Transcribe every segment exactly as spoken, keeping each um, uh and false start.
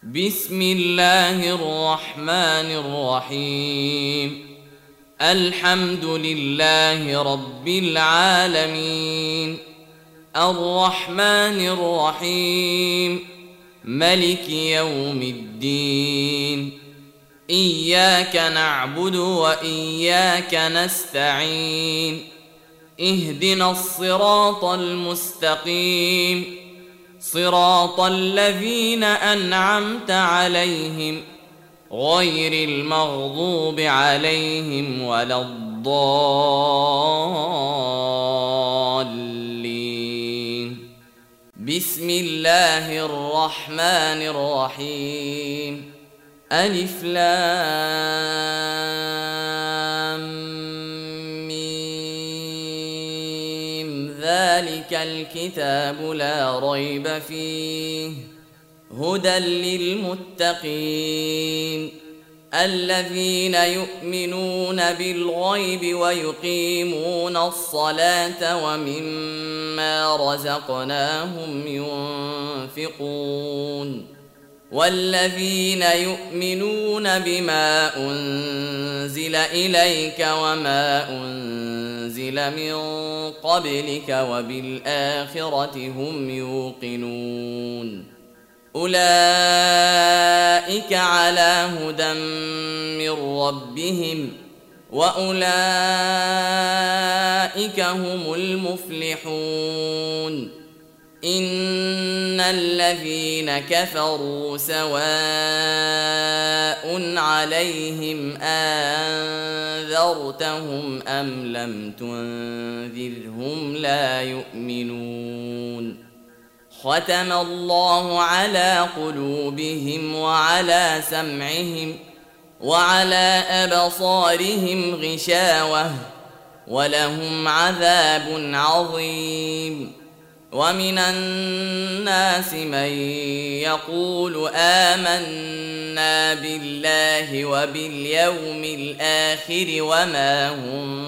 بسم الله الرحمن الرحيم. الحمد لله رب العالمين، الرحمن الرحيم، ملك يوم الدين. إياك نعبد وإياك نستعين، اهدنا الصراط المستقيم، صراط الذين أنعمت عليهم غير المغضوب عليهم ولا الضالين. بسم الله الرحمن الرحيم. ألف لام ذلك الكتاب لا ريب فيه هدى للمتقين الذين يؤمنون بالغيب ويقيمون الصلاة ومما رزقناهم ينفقون والذين يؤمنون بما أنزل إليك وما أنزل من قبلك وبالآخرة هم يوقنون أولئك على هدى من ربهم وأولئك هم المفلحون. إن الذين كفروا سواء عليهم أنذرتهم أم لم تنذرهم لا يؤمنون. ختم الله على قلوبهم وعلى سمعهم وعلى أبصارهم غشاوة ولهم عذاب عظيم. ومن الناس من يقول آمنا بالله وباليوم الآخر وما هم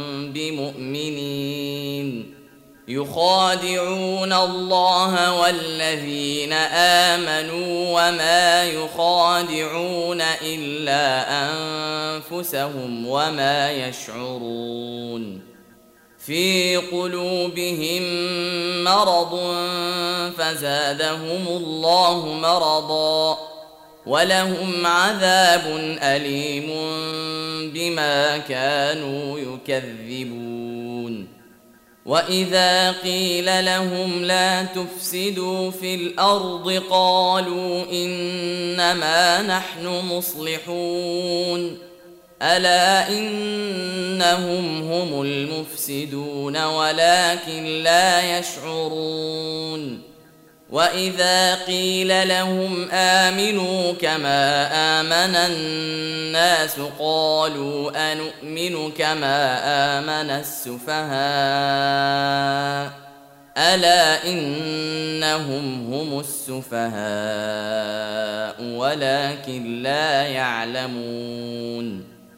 بمؤمنين يخادعون الله والذين آمنوا وما يخادعون إلا أنفسهم وما يشعرون. في قلوبهم مرض فزادهم الله مرضا ولهم عذاب أليم بما كانوا يكذبون. وإذا قيل لهم لا تفسدوا في الأرض قالوا إنما نحن مصلحون ألا إنهم هم المفسدون ولكن لا يشعرون. وإذا قيل لهم آمنوا كما آمن الناس قالوا أنؤمن كما آمن السفهاء ألا إنهم هم السفهاء ولكن لا يعلمون.